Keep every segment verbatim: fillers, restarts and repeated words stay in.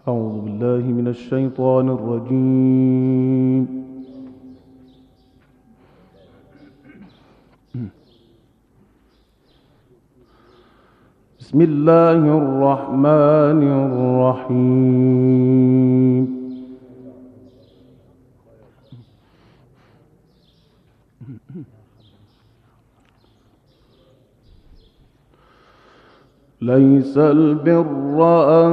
أعوذ بالله من الشيطان الرجيم. بسم الله الرحمن الرحيم. ليس البر أن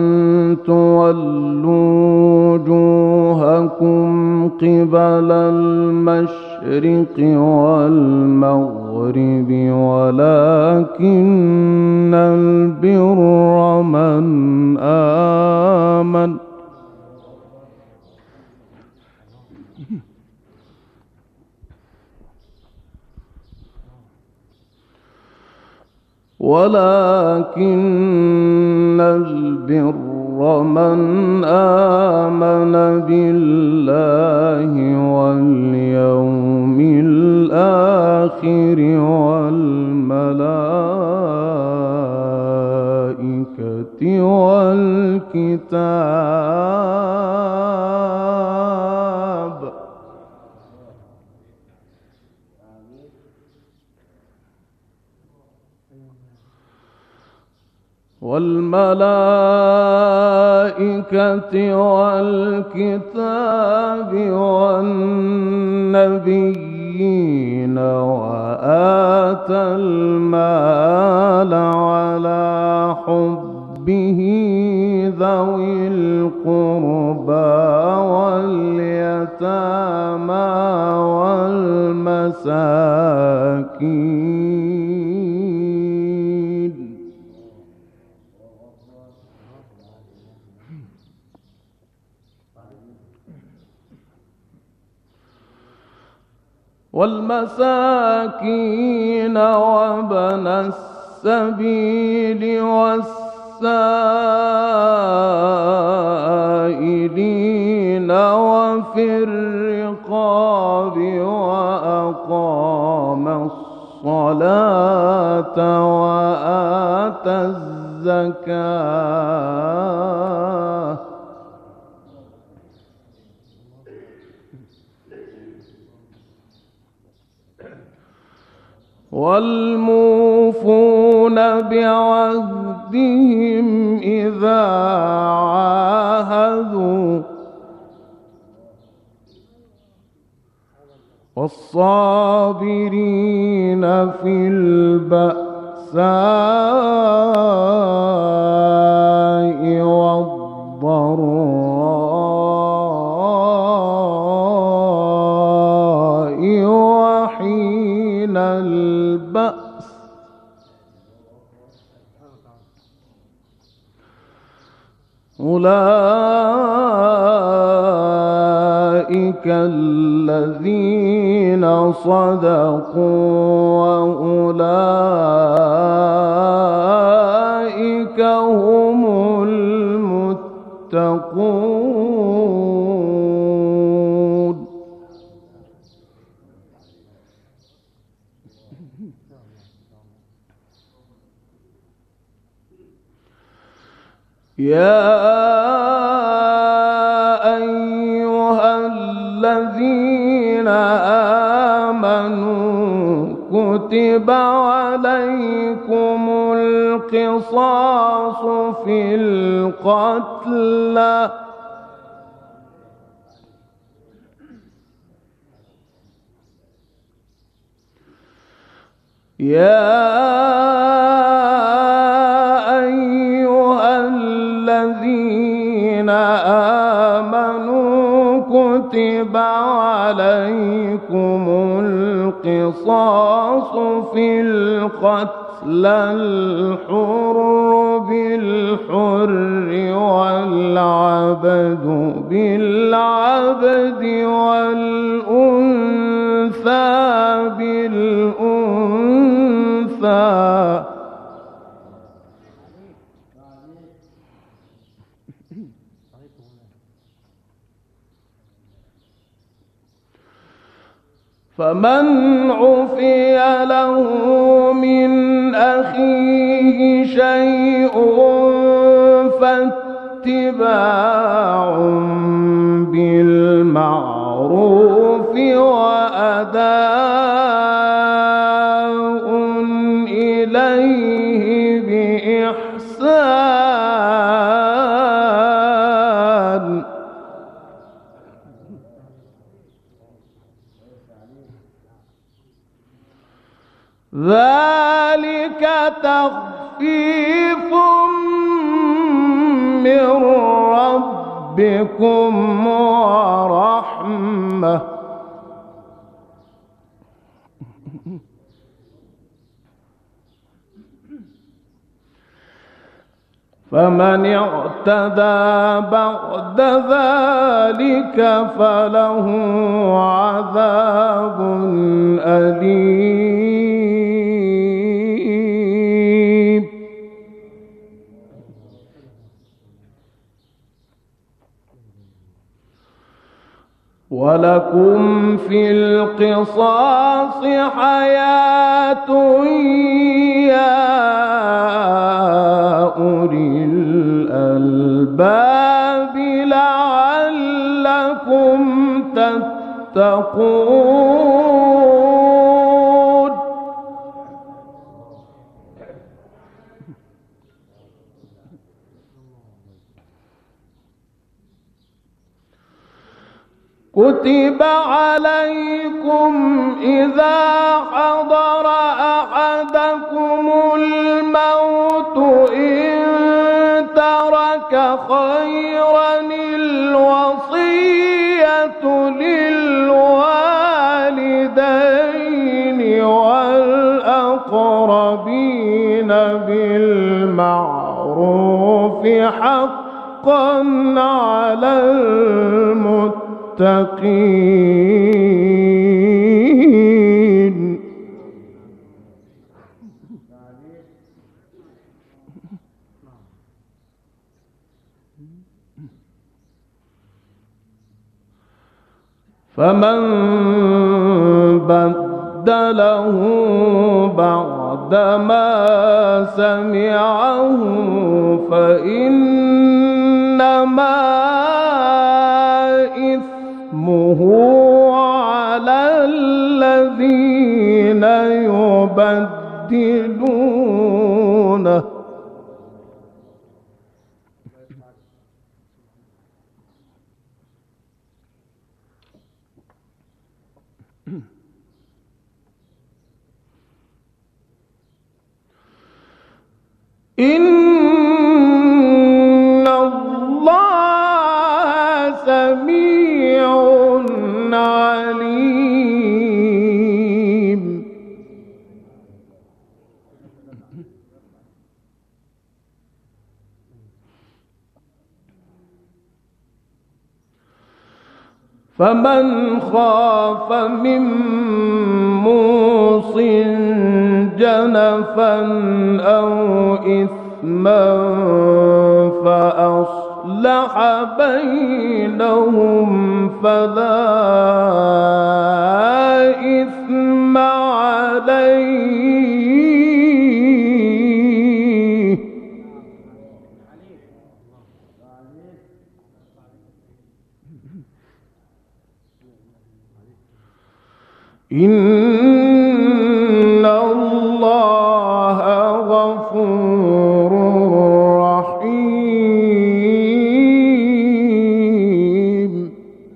تولوا وجوهكم قبل المشرق والمغرب ولكن البر من آمن ولكن البر من آمن بالله واليوم الآخر والملائكة والكتاب والملائكة والكتاب والنبيين وآتى المال على حبه ذوي القربى واليتامى والمساكين والمساكين وابن السبيل والسائلين وفي الرقاب وأقام الصلاة وآتى الزكاة والموفون بعهدهم إذا عاهدوا والصابرين في البأساء والضراء وحين البأس أولئك الذين صدقوا وأولئك هم المتقون. يا أيها الذين آمنوا كتب عليكم القصاص في القتلى يا كتب عليكم القصاص في القتلى الحر بالحر والعبد بالعبد والأنثى بالأنثى فمن عفي له من أخيه شيء فاتبع اتباع بالمعروف وأداء إليه بإحسان. ذلك تخفيف من ربكم ورحمة. فمن اعتدى بعد ذلك فله عذاب أليم. ولكم في القصاص حياة يا أولي الألباب لعلكم تتقون. كتب عليكم إذا حضر أحدكم الموت إن ترك خيرا الوصية للوالدين والأقربين بالمعروف حقا على المتقين. فمن بدله بعدما سمعه فإنما إثمه على الذين يبدلونه. إن الله سميع عليم. فمن خاف من موصٍ جنفا أو إثما فأصلح بينهم فلا إثم عليه. إن الله غفور رحيم.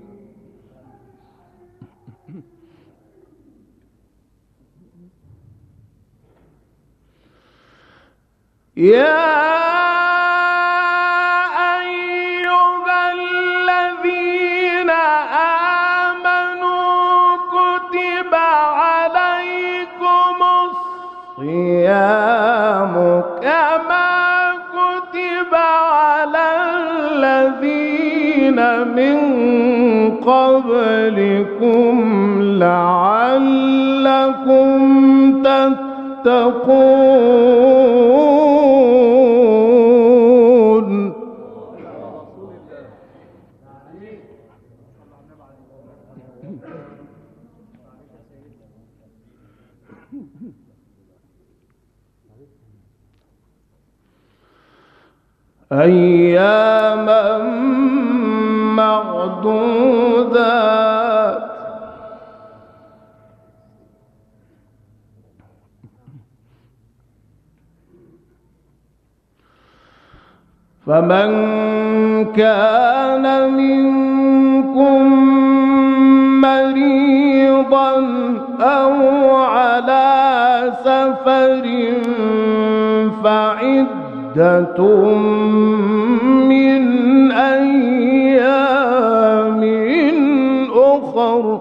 يا الصيام كما كتب على الذين من قبلكم لعلكم تتقون. أياما معدودات. فمن كان منكم مريضا أو على سفر فعدة من أيام أخر.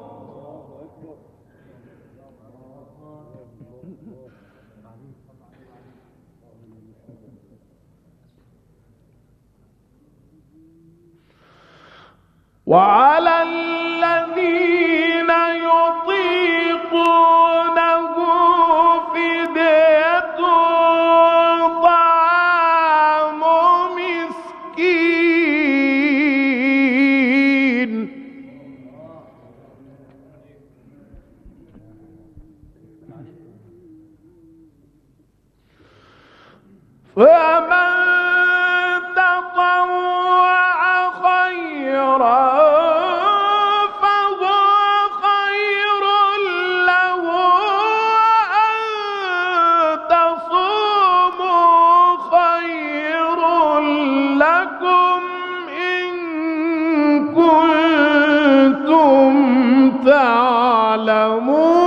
وعلى الذين يطيقونه فدية طعام مسكين. فمن تطوع خيرا فهو خير له، وأن تصوموا خير لكم إن كنتم تعلمون.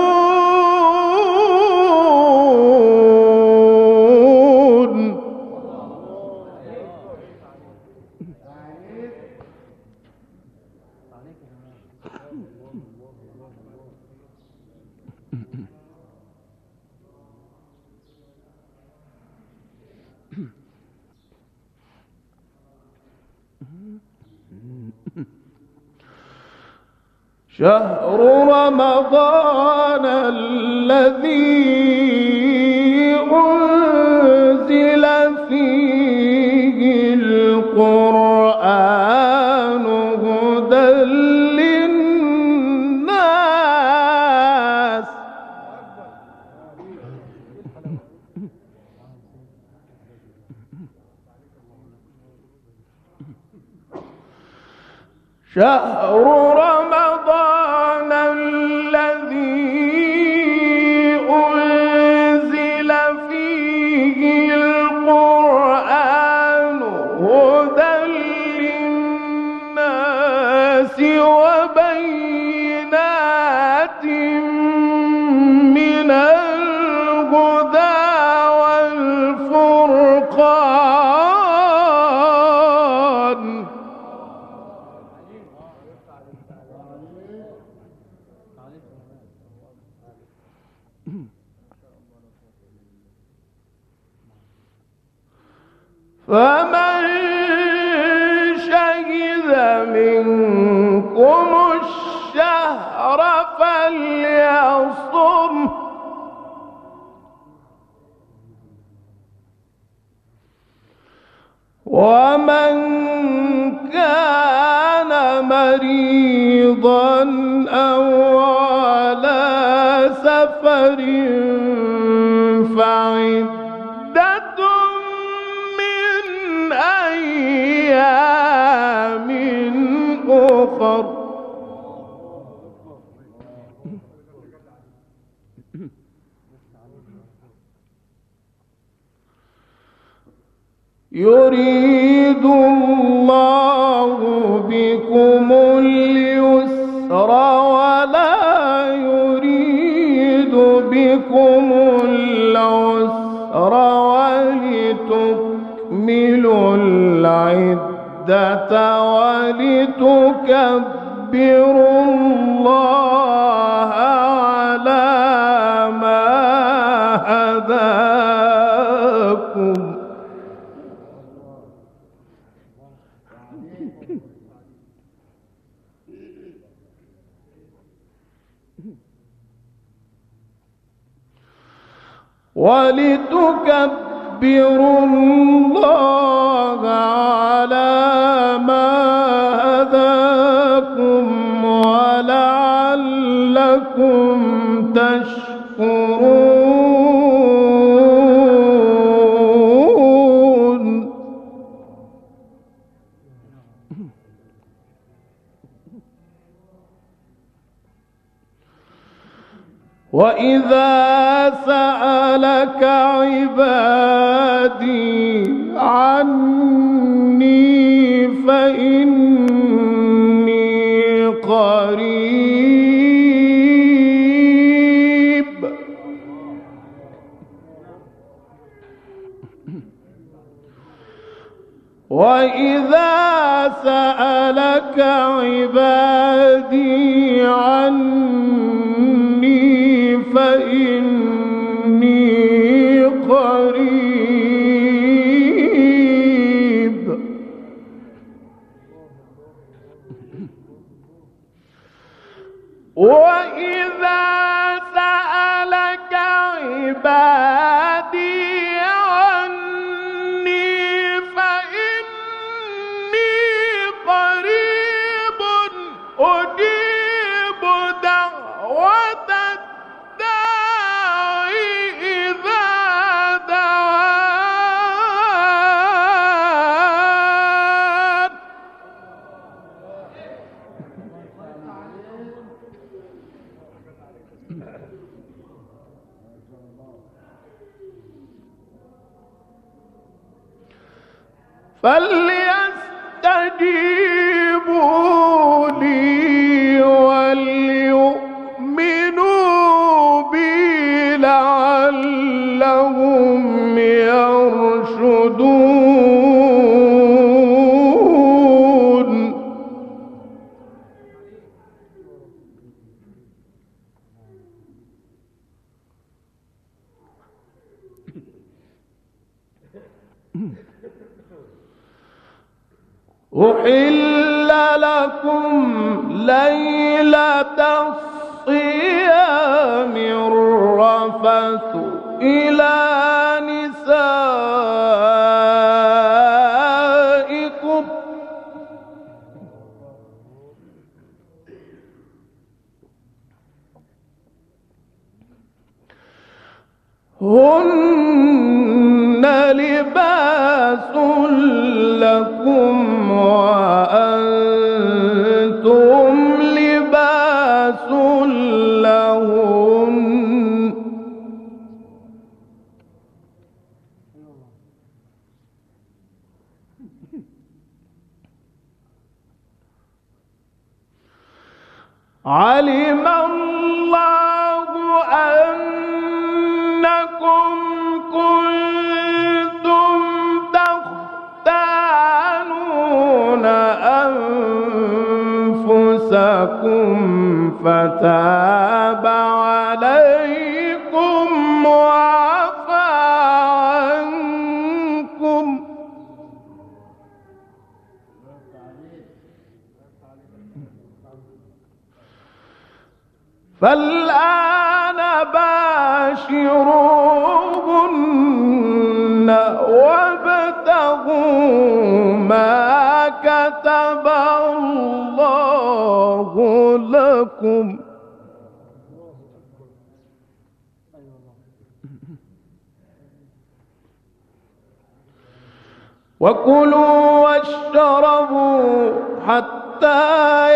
شهر رمضان الذي أنزل فيه القرآن هدى للناس. شهر رمضان الذي أنزل فيه القرآن هدى للناس وبينات من الهدى والفرقان. فمن شهد منكم الشهر فليصم. ومن كان مريضا أو على سفر فعدة من أيام أخر. يريد الله بكم اليسر ولا يريد بكم العسر ولتكملوا العدة ولتكبروا الله على ما هداكم. ولتكبروا الله على ما هداكم ولعلكم تشكرون. وإذا سألك عبادي عني فإني قريب وإذا سألك عبادي عني فإني قريب وإذا سألك عبادي عني فإني قريب أجيب دعوة الداعي إذا دعان فليستجيبوا لي وليؤمنوا بي لعلهم يرشدون أحل لكم ليلة الصيام الرفث إلى نسائكم هن لباس لكم وأنتم لباس لهن علم الله أنكم كنتم تختانون أنفسكم فتاب عليكم وعفى عنكم فالآن باشروهن وابتغوا ما كتب الله لكم وكلوا واشربوا حتى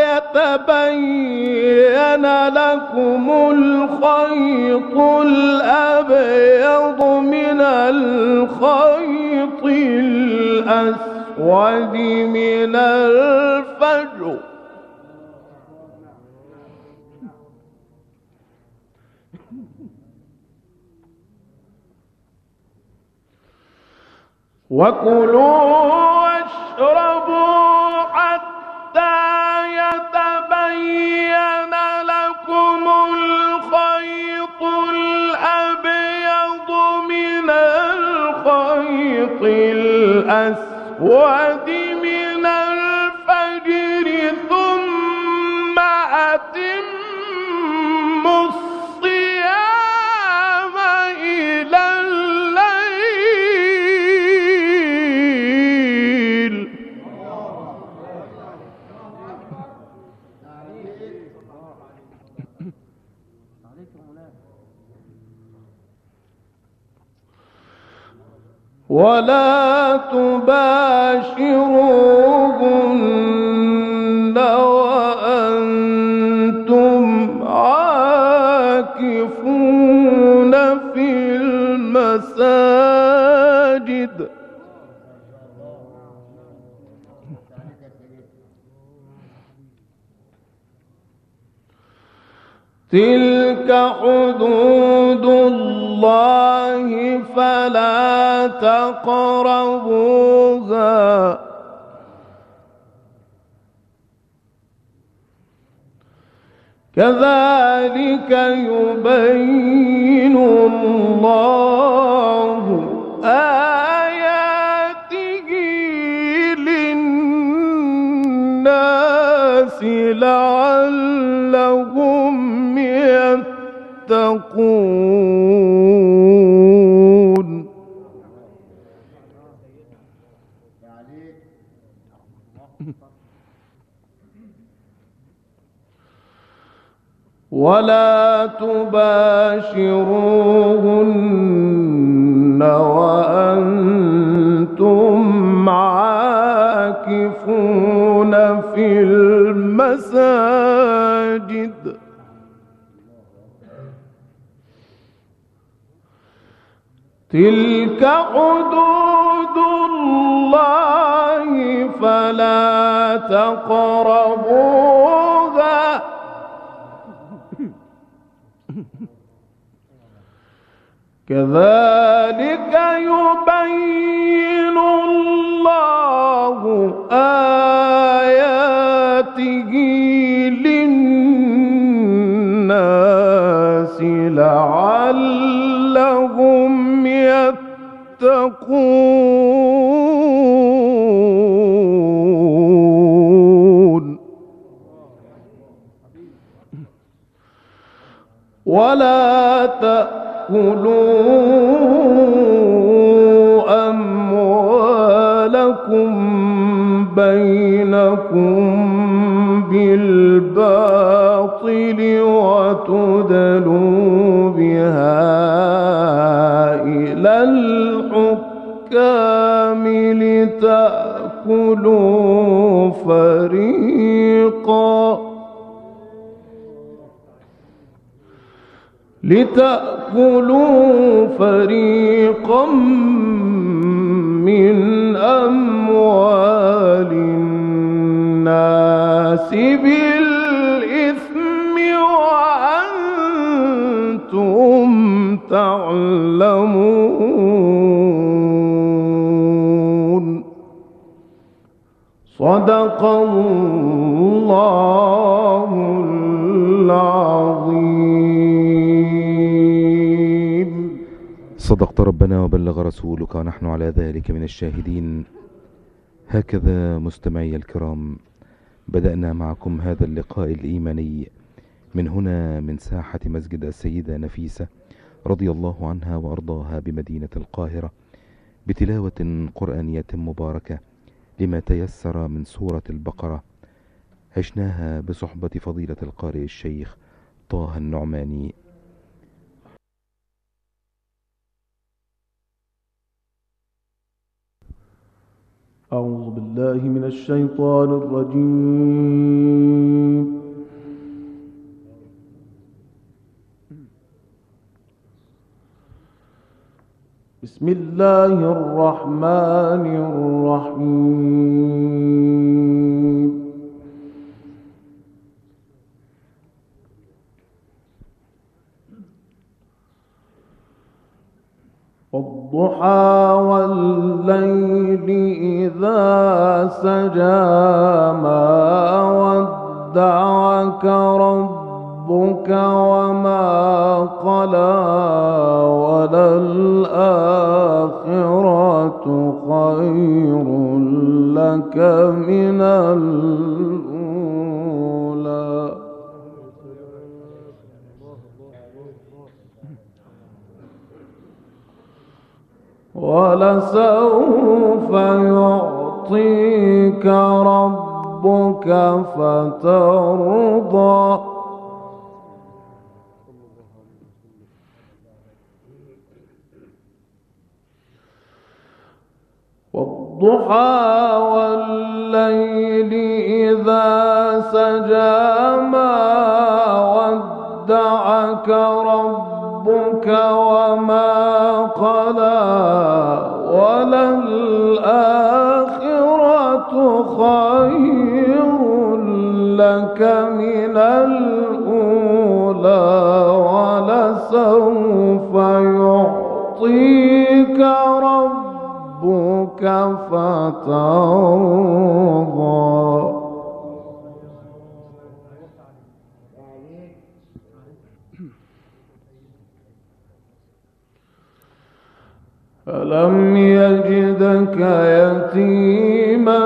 يتبين لكم الخيط الأبيض من الخيط الأسود من الفجر وكلوا واشربوا حتى يتبين لكم الخيط الأبيض من الخيط الأسود من الفجر ثم أتموا الصيام إلى الليل ولا تباشروهن وأنتم عاكفون تلك حدود الله فلا تقربوها كذلك يبين الله آياته للناس لعلهم يتقون. ولا تباشروهن وأنتم عاكفون في المساجد تلك حدود الله فلا تقربوها كذلك يبين الله آياته للناس لعلهم يتقون. ولا تأكلوا أموالكم بينكم بالباطل وتدلوا بها إلى الحكام لتأكلوا فريقا لتأكلوا فريقا من أموال الناس بالإثم وأنتم تعلمون. صدق الله العظيم. صدقت ربنا وبلغ رسولك ونحن على ذلك من الشاهدين. هكذا مستمعي الكرام بدأنا معكم هذا اللقاء الإيماني من هنا من ساحة مسجد السيدة نفيسة رضي الله عنها وأرضاها بمدينة القاهرة بتلاوة قرآنية مباركة لما تيسر من سورة البقرة عشناها بصحبة فضيلة القارئ الشيخ طه النعماني. أعوذ بالله من الشيطان الرجيم. بسم الله الرحمن الرحيم. والضحى والليل إذا سجى ما ودعك ربك وما قلى وللآخرة خير لك من الأولى ولسوف يعطيك ربك فترضى. والضحى والليل إذا سجى ما ودعك ربك وما قلى وللآخرة خير لك من الأولى فترضى. ألم يجدك يتيما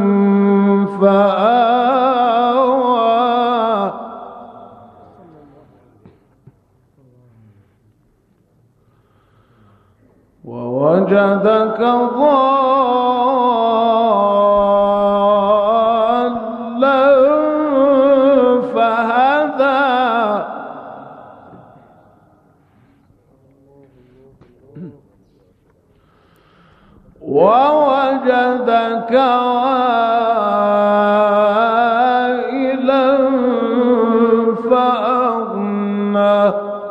فآوى ووجدك ضالا فهدى ووجدك عائلا فأغنى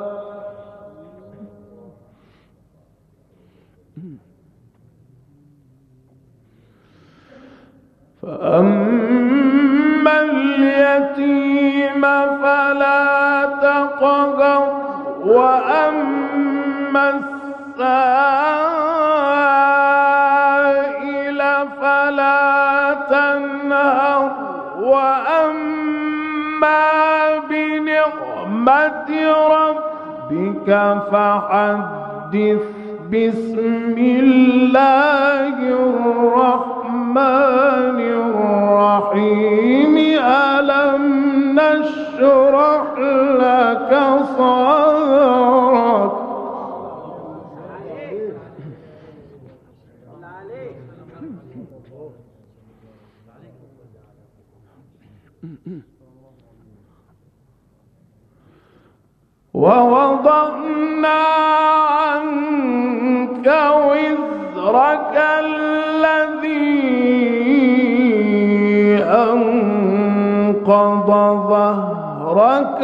فأما اليتيم فلا تقهر وأما السائل فلا تنهر وأما بنعمة ربك فحدث. بسم الله الرحمن الرحيم. ألم نشرح لك صدرك ووضعنا عنك وزرك الذي أنقض ظهرك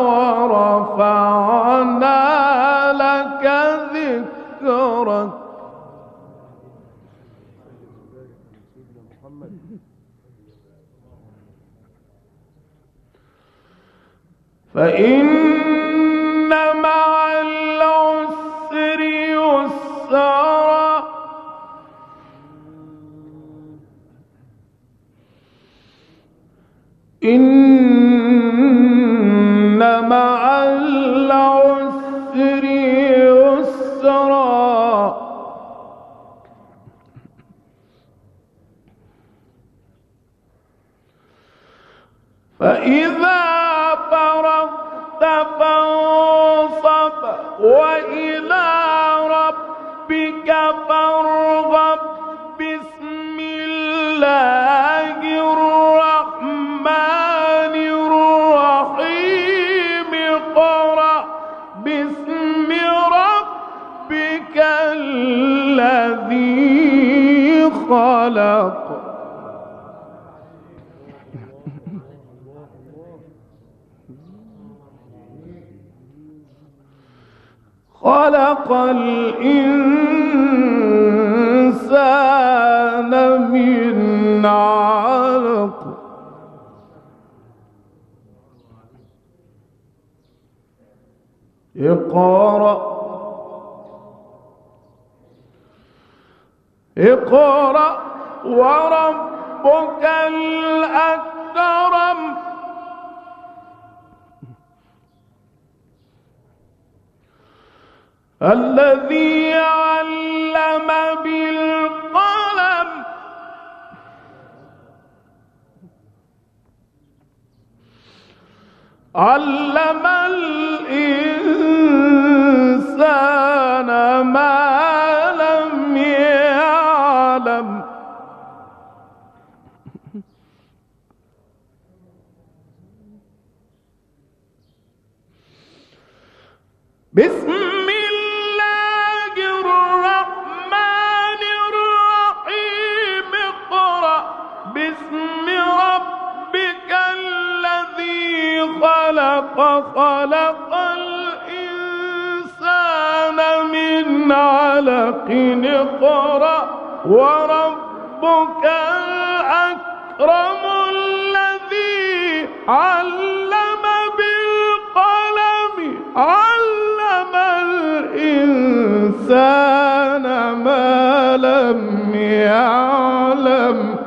ورفعنا لك ذكرك. فإن مع العسر يسرا إن مع العسر يسرا فإذا فرغت فانصب وإلى ربك فارغب. بسم الله الرحمن الرحيم. اقرأ باسم ربك الذي خلق. خلق الإنسان من علق. اقرأ اقرأ وربك الأكرم. الذي علم بالقلم علم الإنسان ما لم يعلم. بسم الله الرحمن الرحيم. اقرأ باسم ربك الذي خلق. خلق الإنسان من علق. اقرأ وربك الأكرم الذي علم بالقلم علم الإنسان ما لم يعلم. يعلم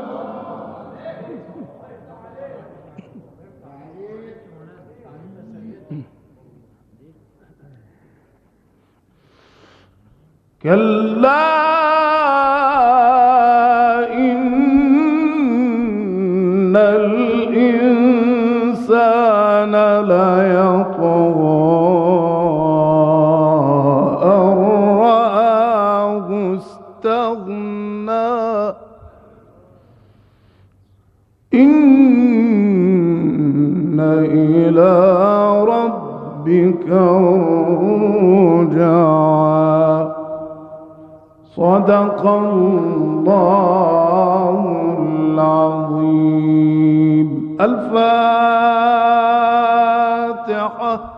كلا إن الإنسان ليطغى أن رآه استغنى إن إلى ربك الرجعى. صدق الله العظيم. الفاتحة.